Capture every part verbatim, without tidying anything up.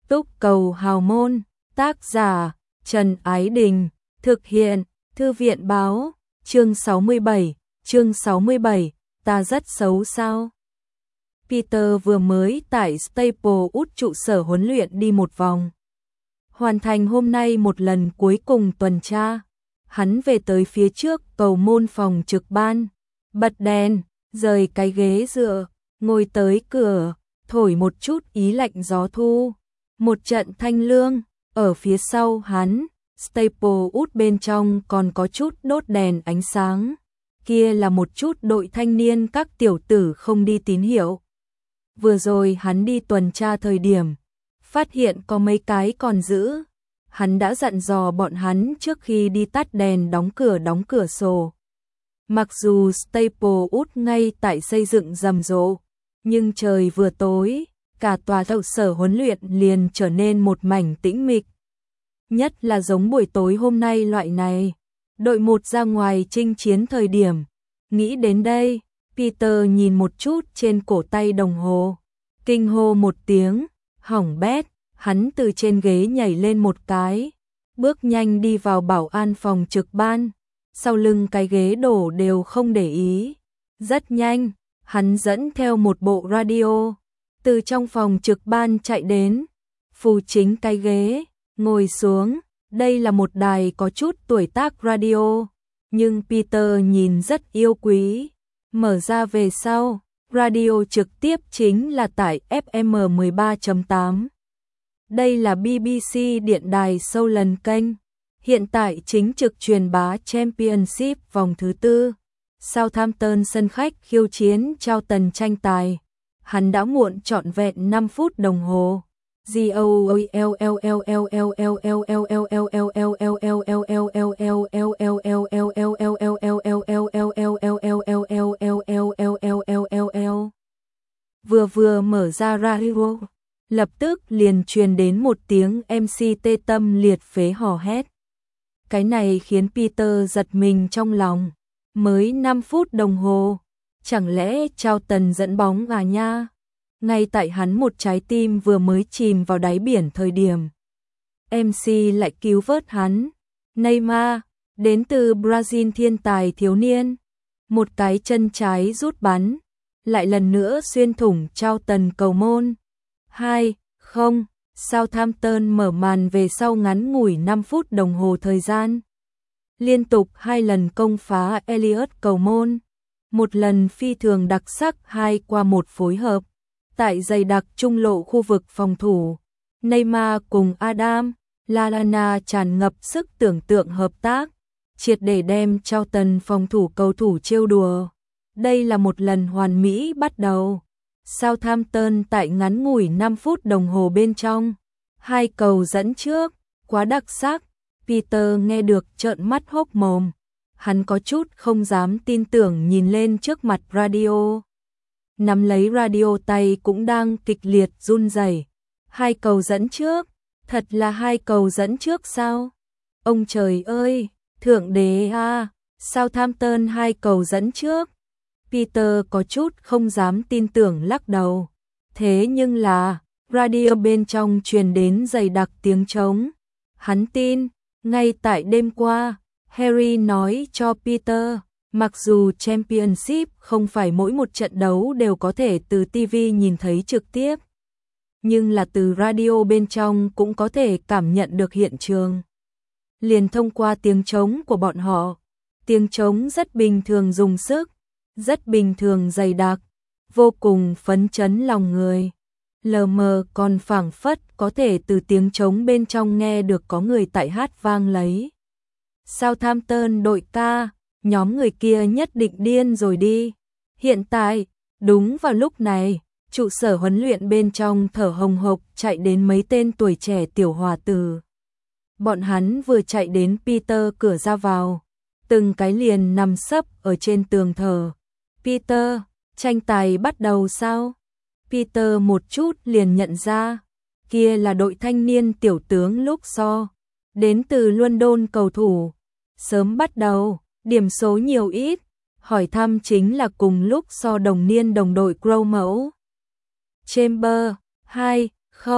Túc cầu hào môn, tác giả Trần Ái Đình, thực hiện Thư viện Báo, chương sáu mươi bảy, chương sáu mươi bảy, ta rất xấu sao? Peter vừa mới tại Staplewood trụ sở huấn luyện đi một vòng. Hoàn thành hôm nay một lần cuối cùng tuần tra. Hắn về tới phía trước cầu môn phòng trực ban, bật đèn, rời cái ghế dựa, ngồi tới cửa, thổi một chút ý lạnh gió thu. Một trận thanh lương, ở phía sau hắn, Staplewood bên trong còn có chút đốt đèn ánh sáng. Kia là một chút đội thanh niên các tiểu tử không đi tín hiệu. Vừa rồi hắn đi tuần tra thời điểm, phát hiện có mấy cái còn giữ. Hắn đã dặn dò bọn hắn trước khi đi tắt đèn đóng cửa đóng cửa sổ. Mặc dù Staplewood ngay tại xây dựng rầm rộ, nhưng trời vừa tối, cả tòa trụ sở huấn luyện liền trở nên một mảnh tĩnh mịch. Nhất là giống buổi tối hôm nay loại này, đội một ra ngoài chinh chiến thời điểm. Nghĩ đến đây, Peter nhìn một chút trên cổ tay đồng hồ, kinh hô một tiếng, hỏng bét, hắn từ trên ghế nhảy lên một cái, bước nhanh đi vào bảo an phòng trực ban, sau lưng cái ghế đổ đều không để ý. Rất nhanh, hắn dẫn theo một bộ radio, từ trong phòng trực ban chạy đến, phù chính cái ghế, ngồi xuống. Đây là một đài có chút tuổi tác radio, nhưng Peter nhìn rất yêu quý. Mở ra về sau, radio trực tiếp chính là tải ép em mười ba chấm tám. Đây là bê bê xê điện đài Solent kênh, hiện tại chính trực truyền bá Championship vòng thứ tư. Southampton sân khách khiêu chiến Charlton tranh tài. Hắn đã muộn trọn vẹn năm phút đồng hồ. Vừa vừa mở ra radio, lập tức liền truyền đến một tiếng em xê tê tâm liệt phế hò hét. Cái này khiến Peter giật mình trong lòng. Mới năm phút đồng hồ, chẳng lẽ Charlton dẫn bóng à nha? Ngay tại hắn một trái tim vừa mới chìm vào đáy biển thời điểm, em xê lại cứu vớt hắn. Neymar, đến từ Brazil thiên tài thiếu niên, một cái chân trái rút bắn, lại lần nữa xuyên thủng Charlton cầu môn. hai không, Southampton mở màn về sau ngắn ngủi năm phút đồng hồ thời gian. Liên tục hai lần công phá Elliot cầu môn, một lần phi thường đặc sắc hai qua một phối hợp. Tại dày đặc trung lộ khu vực phòng thủ, Neymar cùng Adam Lallana tràn ngập sức tưởng tượng hợp tác, triệt để đem Charlton phòng thủ cầu thủ trêu đùa. Đây là một lần hoàn mỹ bắt đầu. Southampton tại ngắn ngủi năm phút đồng hồ bên trong, hai cầu dẫn trước, quá đặc sắc. Peter nghe được trợn mắt hốc mồm, hắn có chút không dám tin tưởng nhìn lên trước mặt radio. Nắm lấy radio tay cũng đang kịch liệt run rẩy. Hai cầu dẫn trước, thật là hai cầu dẫn trước sao? Ông trời ơi, thượng đế a, Southampton hai cầu dẫn trước. Peter có chút không dám tin tưởng lắc đầu. Thế nhưng là, radio bên trong truyền đến dày đặc tiếng trống. Hắn tin, ngay tại đêm qua, Harry nói cho Peter, mặc dù Championship không phải mỗi một trận đấu đều có thể từ ti vi nhìn thấy trực tiếp, nhưng là từ radio bên trong cũng có thể cảm nhận được hiện trường. Liền thông qua tiếng trống của bọn họ, tiếng trống rất bình thường dùng sức, rất bình thường dày đặc, vô cùng phấn chấn lòng người. Lờ mờ còn phảng phất có thể từ tiếng trống bên trong nghe được có người tại hát vang lấy. Southampton đội ca, nhóm người kia nhất định điên rồi đi. Hiện tại, đúng vào lúc này, trụ sở huấn luyện bên trong thở hồng hộc chạy đến mấy tên tuổi trẻ tiểu hòa tử. Bọn hắn vừa chạy đến Peter cửa ra vào, từng cái liền nằm sấp ở trên tường thở. Peter, tranh tài bắt đầu sao? Peter một chút liền nhận ra, kia là đội thanh niên tiểu tướng Luke Shaw, đến từ London cầu thủ. Sớm bắt đầu, điểm số nhiều ít, hỏi thăm chính là cùng Luke Shaw đồng niên đồng đội Crow mẫu. Chamber, hai không,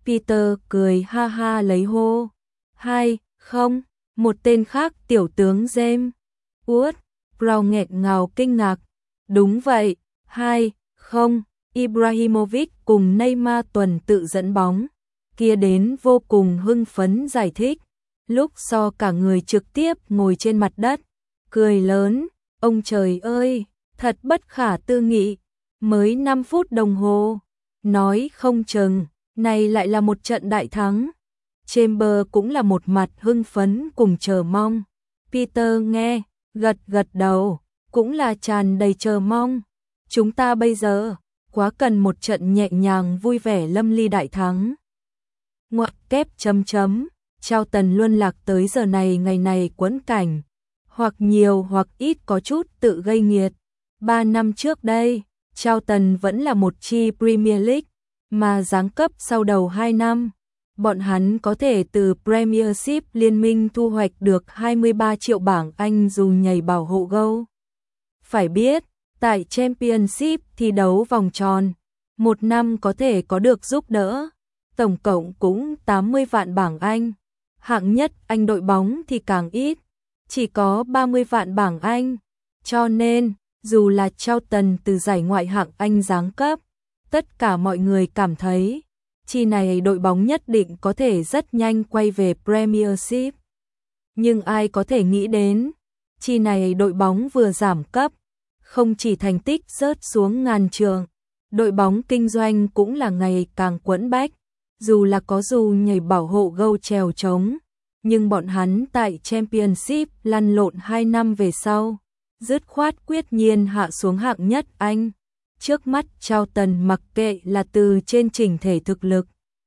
Peter cười ha ha lấy hô. Hai, không, một tên khác tiểu tướng James Ward Brown nghẹn ngào kinh ngạc. Đúng vậy, hai, không, Ibrahimovic cùng Neymar tuần tự dẫn bóng. Kia đến vô cùng hưng phấn giải thích. Lúc so cả người trực tiếp ngồi trên mặt đất, cười lớn, ông trời ơi, thật bất khả tư nghị, mới năm phút đồng hồ, nói không chừng, này lại là một trận đại thắng. Chamber cũng là một mặt hưng phấn cùng chờ mong. Peter nghe, gật gật đầu, cũng là tràn đầy chờ mong. Chúng ta bây giờ, quá cần một trận nhẹ nhàng vui vẻ lâm ly đại thắng. Ngoặc kép chấm chấm. Charlton luôn lạc tới giờ này ngày này quẫn cảnh, hoặc nhiều hoặc ít có chút tự gây nghiệt. Ba năm trước đây, Charlton vẫn là một chi Premier League, mà giáng cấp sau đầu hai năm. Bọn hắn có thể từ Premiership liên minh thu hoạch được hai mươi ba triệu bảng Anh dù nhảy bảo hộ gâu. Phải biết, tại Championship thi đấu vòng tròn, một năm có thể có được giúp đỡ, tổng cộng cũng tám mươi vạn bảng Anh. Hạng nhất Anh đội bóng thì càng ít, chỉ có ba mươi vạn bảng Anh. Cho nên, dù là Charlton từ giải ngoại hạng Anh giáng cấp, tất cả mọi người cảm thấy, chi này đội bóng nhất định có thể rất nhanh quay về Premiership. Nhưng ai có thể nghĩ đến, chi này đội bóng vừa giảm cấp, không chỉ thành tích rớt xuống ngàn trường, đội bóng kinh doanh cũng là ngày càng quẫn bách. Dù là có dù nhảy bảo hộ gâu trèo trống, nhưng bọn hắn tại Championship lăn lộn hai năm về sau, dứt khoát quyết nhiên hạ xuống hạng nhất Anh. Trước mắt Charlton mặc kệ là từ trên trình thể thực lực,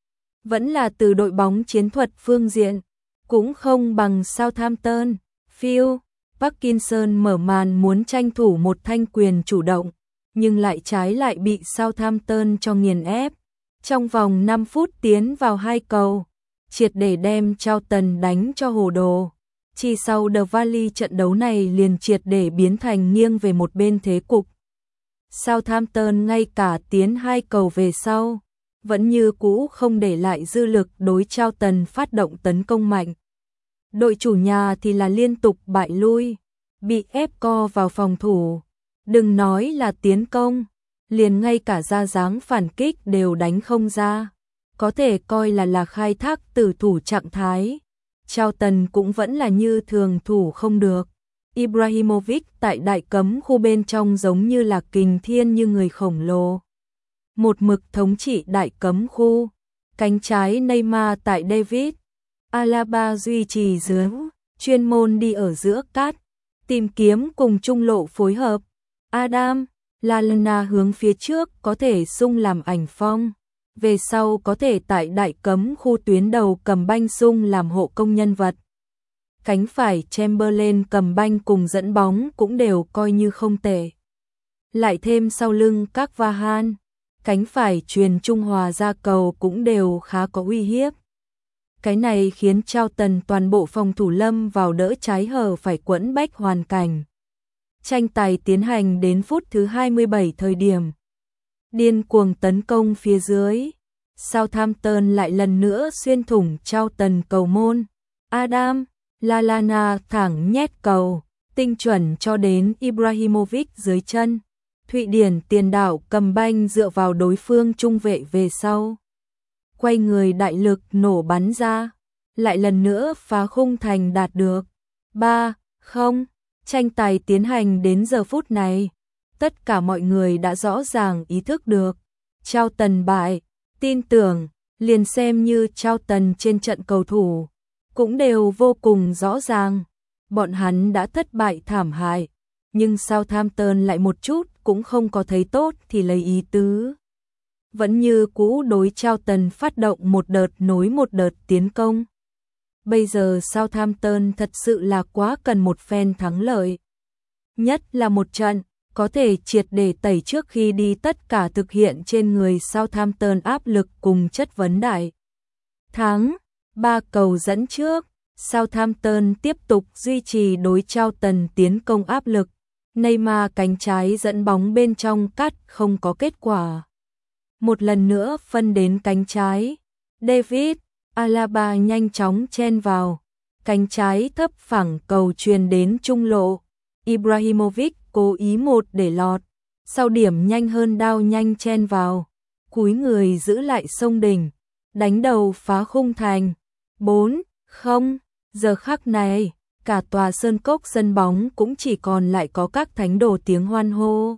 vẫn là từ đội bóng chiến thuật phương diện, cũng không bằng Southampton. Phil Parkinson mở màn muốn tranh thủ một thanh quyền chủ động, nhưng lại trái lại bị Southampton cho nghiền ép. Trong vòng năm phút tiến vào hai cầu, triệt để đem Charlton đánh cho hồ đồ. Chỉ sau The Valley trận đấu này liền triệt để biến thành nghiêng về một bên thế cục. Southampton ngay cả tiến hai cầu về sau, vẫn như cũ không để lại dư lực đối Charlton phát động tấn công mạnh. Đội chủ nhà thì là liên tục bại lui, bị ép co vào phòng thủ. Đừng nói là tiến công, liền ngay cả ra dáng phản kích đều đánh không ra, có thể coi là là khai thác tử thủ trạng thái. Charlton cũng vẫn là như thường thủ không được. Ibrahimovic tại đại cấm khu bên trong giống như là kình thiên như người khổng lồ, một mực thống trị đại cấm khu. Cánh trái Neymar tại David Alaba duy trì dưới, chuyên môn đi ở giữa cát, tìm kiếm cùng trung lộ phối hợp. Adam Lallana hướng phía trước có thể sung làm ảnh phong, về sau có thể tại đại cấm khu tuyến đầu cầm banh sung làm hộ công nhân vật. Cánh phải Chamberlain cầm banh cùng dẫn bóng cũng đều coi như không tệ. Lại thêm sau lưng các Vahan, cánh phải truyền Trung Hòa ra cầu cũng đều khá có uy hiếp. Cái này khiến Charlton toàn bộ phòng thủ lâm vào đỡ trái hở phải quẫn bách hoàn cảnh. Tranh tài tiến hành đến phút thứ hai mươi bảy thời điểm. Điên cuồng tấn công phía dưới. Southampton lại lần nữa xuyên thủng Charlton cầu môn. Adam Lallana thẳng nhét cầu, tinh chuẩn cho đến Ibrahimovic dưới chân. Thụy Điển tiền đạo cầm banh dựa vào đối phương trung vệ về sau. Quay người đại lực nổ bắn ra, lại lần nữa phá khung thành đạt được. ba không. Tranh tài tiến hành đến giờ phút này, tất cả mọi người đã rõ ràng ý thức được. Charlton bại, tin tưởng, liền xem như Charlton trên trận cầu thủ, cũng đều vô cùng rõ ràng. Bọn hắn đã thất bại thảm hại, nhưng Southampton lại một chút cũng không có thấy tốt thì lấy ý tứ. Vẫn như cũ đối Charlton phát động một đợt nối một đợt tiến công. Bây giờ Southampton thật sự là quá cần một phen thắng lợi. Nhất là một trận, có thể triệt để tẩy trước khi đi tất cả thực hiện trên người Southampton áp lực cùng chất vấn đại. Thắng, ba cầu dẫn trước, Southampton tiếp tục duy trì đối Charlton tiến công áp lực. Neymar cánh trái dẫn bóng bên trong cắt không có kết quả. Một lần nữa phân đến cánh trái, David Alaba nhanh chóng chen vào. Cánh trái thấp phẳng cầu truyền đến trung lộ. Ibrahimovic cố ý một để lọt. Sau điểm nhanh hơn đao nhanh chen vào. Cúi người giữ lại sông đỉnh. Đánh đầu phá khung thành. bốn không. Giờ khắc này, cả tòa sơn cốc sân bóng cũng chỉ còn lại có các thánh đồ tiếng hoan hô.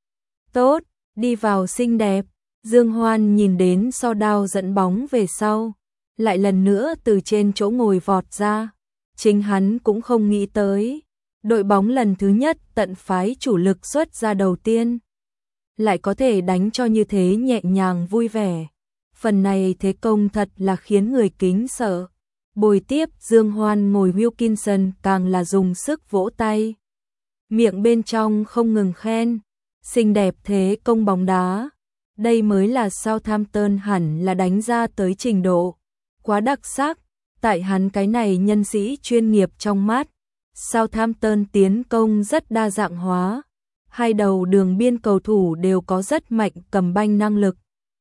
Tốt, đi vào xinh đẹp. Dương Hoan nhìn đến so đao dẫn bóng về sau. Lại lần nữa từ trên chỗ ngồi vọt ra. Chính hắn cũng không nghĩ tới. Đội bóng lần thứ nhất tận phái chủ lực xuất ra đầu tiên. Lại có thể đánh cho như thế nhẹ nhàng vui vẻ. Phần này thế công thật là khiến người kính sợ. Bồi tiếp Dương Hoan ngồi Wilkinson càng là dùng sức vỗ tay. Miệng bên trong không ngừng khen. Xinh đẹp thế công bóng đá. Đây mới là Southampton hẳn là đánh ra tới trình độ. Quá đặc sắc. Tại hắn cái này nhân sĩ chuyên nghiệp trong mắt. Southampton tiến công rất đa dạng hóa. Hai đầu đường biên cầu thủ đều có rất mạnh cầm banh năng lực.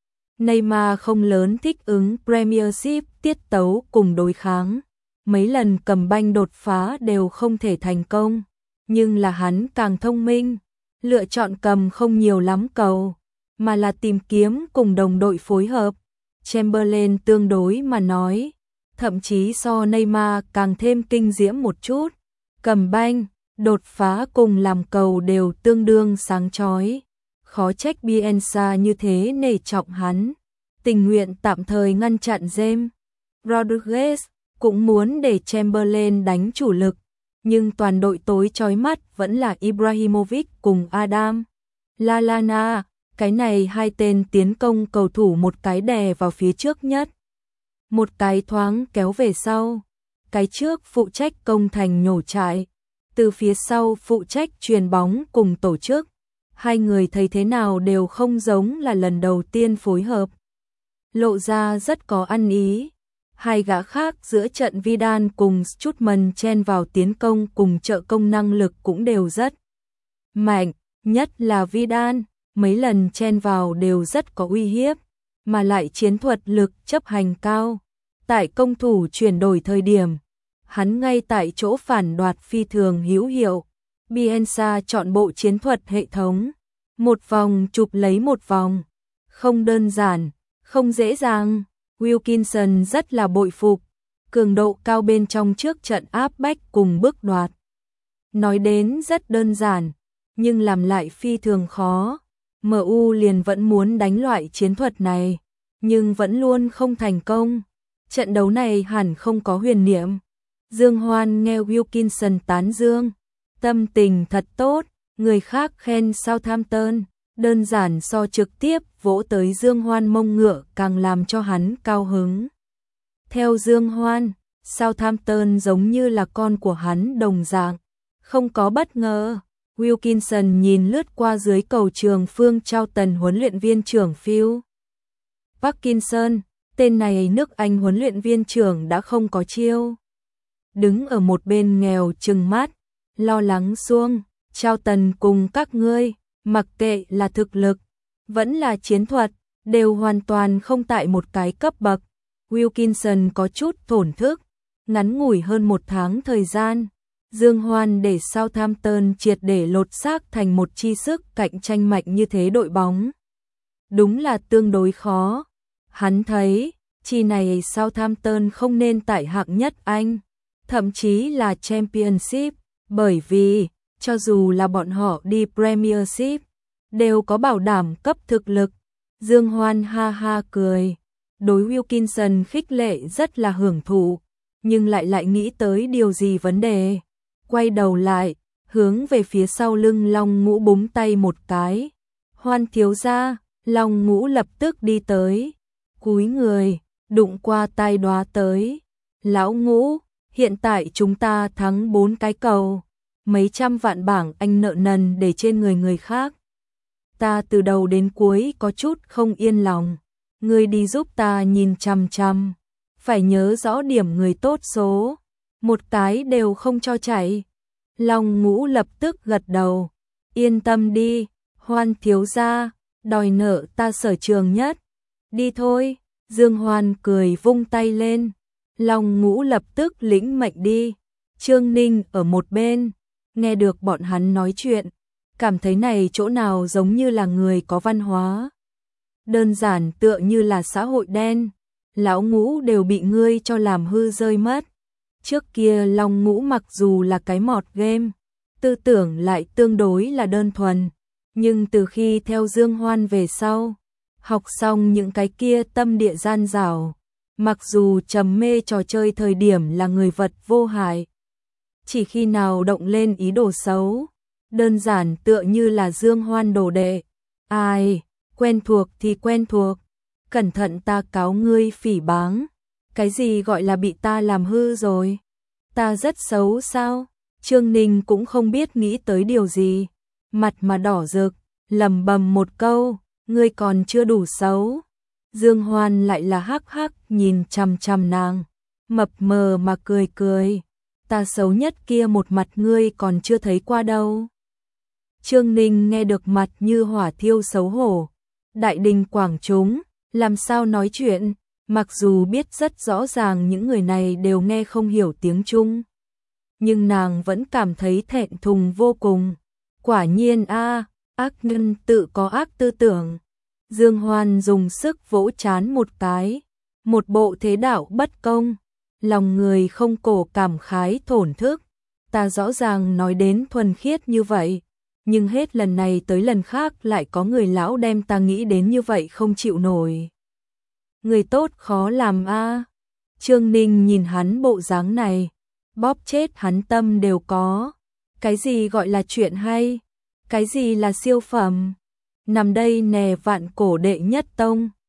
Neymar không lớn thích ứng Premiership tiết tấu cùng đối kháng. Mấy lần cầm banh đột phá đều không thể thành công. Nhưng là hắn càng thông minh. Lựa chọn cầm không nhiều lắm cầu. Mà là tìm kiếm cùng đồng đội phối hợp. Chamberlain tương đối mà nói. Thậm chí so Neymar càng thêm kinh diễm một chút. Cầm banh, đột phá cùng làm cầu đều tương đương sáng chói. Khó trách Bielsa như thế nể trọng hắn. Tình nguyện tạm thời ngăn chặn James Rodriguez, cũng muốn để Chamberlain đánh chủ lực. Nhưng toàn đội tối chói mắt vẫn là Ibrahimovic cùng Adam Lallana. Cái này hai tên tiến công cầu thủ một cái đè vào phía trước nhất. Một cái thoáng kéo về sau. Cái trước phụ trách công thành nhổ trại. Từ phía sau phụ trách truyền bóng cùng tổ chức. Hai người thấy thế nào đều không giống là lần đầu tiên phối hợp. Lộ ra rất có ăn ý. Hai gã khác giữa trận Vidal cùng Strootman chen vào tiến công cùng trợ công năng lực cũng đều rất mạnh. Nhất là Vidal, mấy lần chen vào đều rất có uy hiếp. Mà lại chiến thuật lực chấp hành cao. Tại công thủ chuyển đổi thời điểm, hắn ngay tại chỗ phản đoạt phi thường hữu hiệu. Bielsa chọn bộ chiến thuật hệ thống. Một vòng chụp lấy một vòng. Không đơn giản, không dễ dàng. Wilkinson rất là bội phục. Cường độ cao bên trong trước trận áp bách cùng bước đoạt. Nói đến rất đơn giản, nhưng làm lại phi thường khó. em u liền vẫn muốn đánh loại chiến thuật này, nhưng vẫn luôn không thành công. Trận đấu này hẳn không có huyền niệm. Dương Hoan nghe Wilkinson tán dương. Tâm tình thật tốt, người khác khen Southampton. Đơn giản so trực tiếp vỗ tới Dương Hoan mông ngựa càng làm cho hắn cao hứng. Theo Dương Hoan, Southampton giống như là con của hắn đồng dạng. Không có bất ngờ. Wilkinson nhìn lướt qua dưới cầu trường Phương Trao Tần huấn luyện viên trưởng Phil Parkinson. Tên này nước Anh huấn luyện viên trưởng đã không có chiêu. Đứng ở một bên nghèo trừng mắt, lo lắng xuông. Trao Tần cùng các ngươi, mặc kệ là thực lực, vẫn là chiến thuật, đều hoàn toàn không tại một cái cấp bậc. Wilkinson có chút thổn thức. Ngắn ngủi hơn một tháng thời gian, Dương Hoan để Southampton triệt để lột xác thành một chi sức cạnh tranh mạnh như thế đội bóng. Đúng là tương đối khó. Hắn thấy, chi này Southampton không nên tại hạng nhất Anh, thậm chí là Championship, bởi vì, cho dù là bọn họ đi Premiership, đều có bảo đảm cấp thực lực. Dương Hoan ha ha cười. Đối Wilkinson khích lệ rất là hưởng thụ, nhưng lại lại nghĩ tới điều gì vấn đề. Quay đầu lại, hướng về phía sau lưng Long Ngũ búng tay một cái. Hoan thiếu gia, Long Ngũ lập tức đi tới. Cúi người, đụng qua tai đoá tới. Lão Ngũ, hiện tại chúng ta thắng bốn cái cầu. Mấy trăm vạn bảng Anh nợ nần để trên người người khác. Ta từ đầu đến cuối có chút không yên lòng. Ngươi đi giúp ta nhìn chằm chằm. Phải nhớ rõ điểm người tốt số. Một cái đều không cho chảy. Long Ngũ lập tức gật đầu. Yên tâm đi, Hoan thiếu gia, đòi nợ ta sở trường nhất. Đi thôi. Dương Hoan cười vung tay lên, Long Ngũ lập tức lĩnh mệnh đi. Trương Ninh ở một bên, nghe được bọn hắn nói chuyện, cảm thấy này chỗ nào giống như là người có văn hóa. Đơn giản tựa như là xã hội đen, lão Ngũ đều bị ngươi cho làm hư rơi mất. Trước kia Long Ngũ mặc dù là cái mọt game, tư tưởng lại tương đối là đơn thuần, nhưng từ khi theo Dương Hoan về sau, học xong những cái kia tâm địa gian dảo, mặc dù trầm mê trò chơi thời điểm là người vật vô hại, chỉ khi nào động lên ý đồ xấu, đơn giản tựa như là Dương Hoan đồ đệ. Ai, quen thuộc thì quen thuộc, cẩn thận ta cáo ngươi phỉ báng. Cái gì gọi là bị ta làm hư rồi? Ta rất xấu sao? Trương Ninh cũng không biết nghĩ tới điều gì, mặt mà đỏ rực, lẩm bẩm một câu, ngươi còn chưa đủ xấu. Dương Hoan lại là hắc hắc nhìn chằm chằm nàng, mập mờ mà cười cười, ta xấu nhất kia một mặt ngươi còn chưa thấy qua đâu. Trương Ninh nghe được mặt như hỏa thiêu xấu hổ, đại đình quảng chúng, làm sao nói chuyện, mặc dù biết rất rõ ràng những người này đều nghe không hiểu tiếng Trung, nhưng nàng vẫn cảm thấy thẹn thùng vô cùng. Quả nhiên a, ác nhân tự có ác tư tưởng. Dương Hoan dùng sức vỗ chán một cái, một bộ thế đạo bất công, lòng người không cổ cảm khái thổn thức. Ta rõ ràng nói đến thuần khiết như vậy, nhưng hết lần này tới lần khác lại có người lão đem ta nghĩ đến như vậy không chịu nổi. Người tốt khó làm a. Trương Ninh nhìn hắn bộ dáng này, bóp chết hắn tâm đều có. Cái gì gọi là chuyện hay? Cái gì là siêu phẩm? Nằm đây nè vạn cổ đệ nhất tông.